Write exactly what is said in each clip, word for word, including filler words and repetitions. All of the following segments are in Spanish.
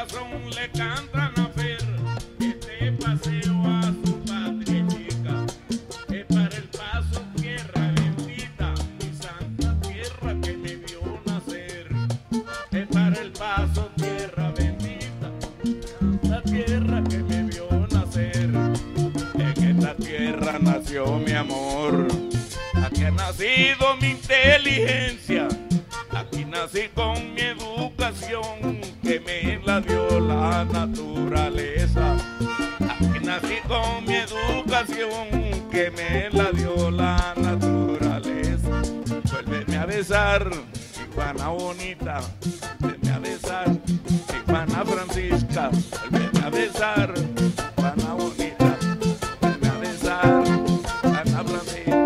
corazón le cantan a Fer este paseo a su patria chica. Es para el Paso, tierra bendita, mi santa tierra que me vio nacer. Es para el Paso, tierra bendita, santa tierra que me vio nacer. En esta tierra nació mi amor, aquí ha nacido mi inteligencia, aquí nací con mi educación que me la dio la naturaleza. Aquí nací con mi educación que me la dio la naturaleza. Vuélveme a besar, Ivana bonita, vuélveme a besar, Ivana Francisca, vuélveme a besar, Ivana bonita, vuélveme a besar, Ivana Francisca.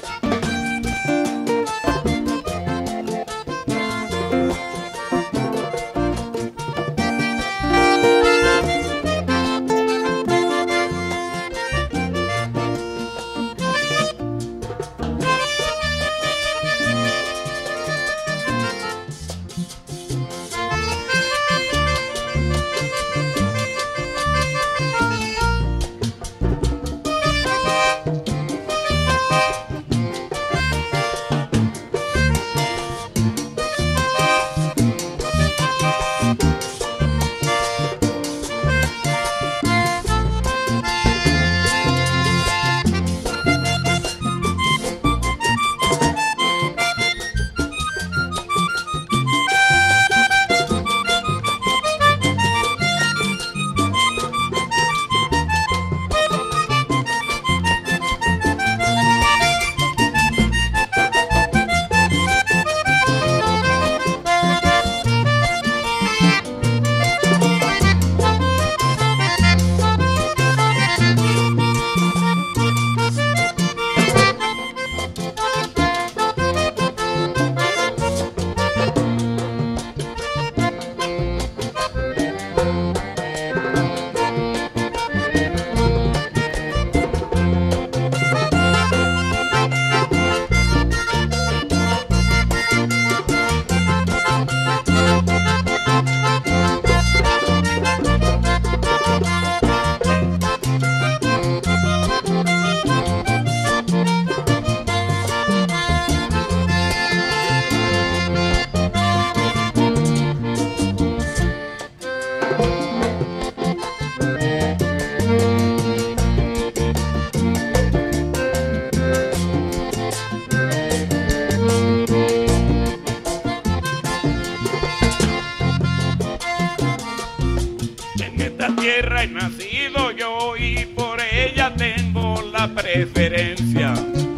He nacido yo y por ella tengo la preferencia.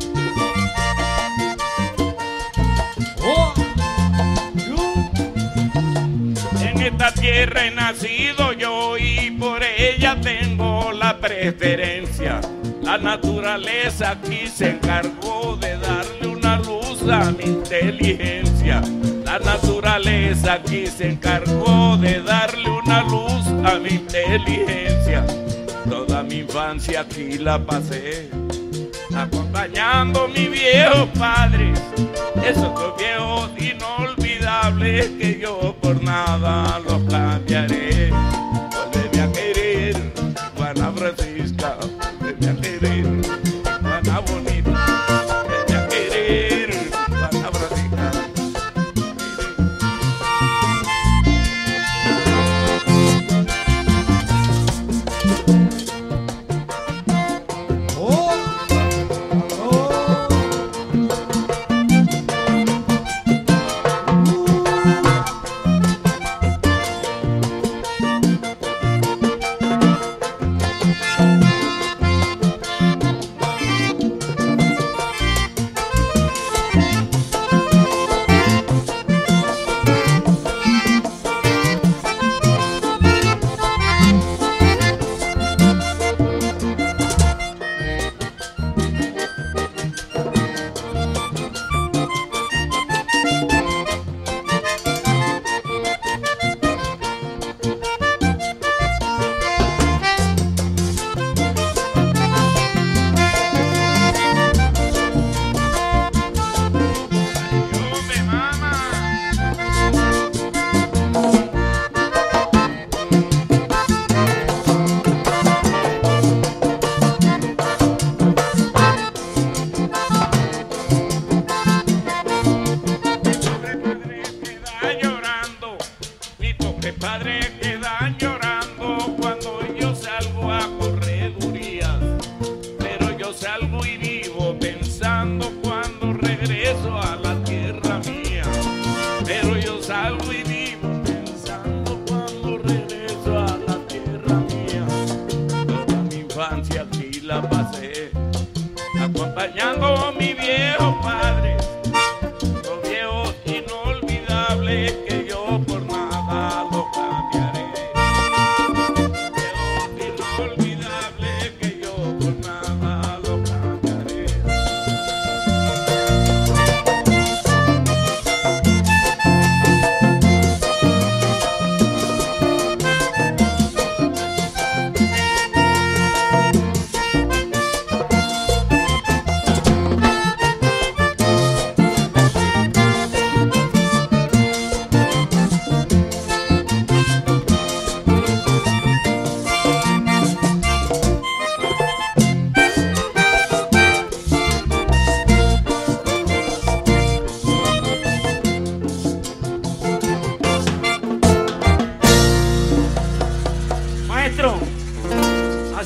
Oh, en esta tierra he nacido yo y por ella tengo la preferencia. La naturaleza aquí se encargó de darle una luz a mi inteligencia. La naturaleza aquí se encargó de darle una luz a mi inteligencia. Toda mi infancia aquí la pasé acompañando a mis viejos padres, esos dos viejos inolvidables que yo por nada los cambiaré. Vuélveme a querer, Juana Francisca, vuélveme a querer, Juana bonita, vuélveme a querer, Juana Francisca.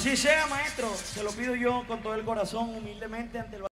así sea, maestro. Se lo pido yo con todo el corazón, humildemente ante el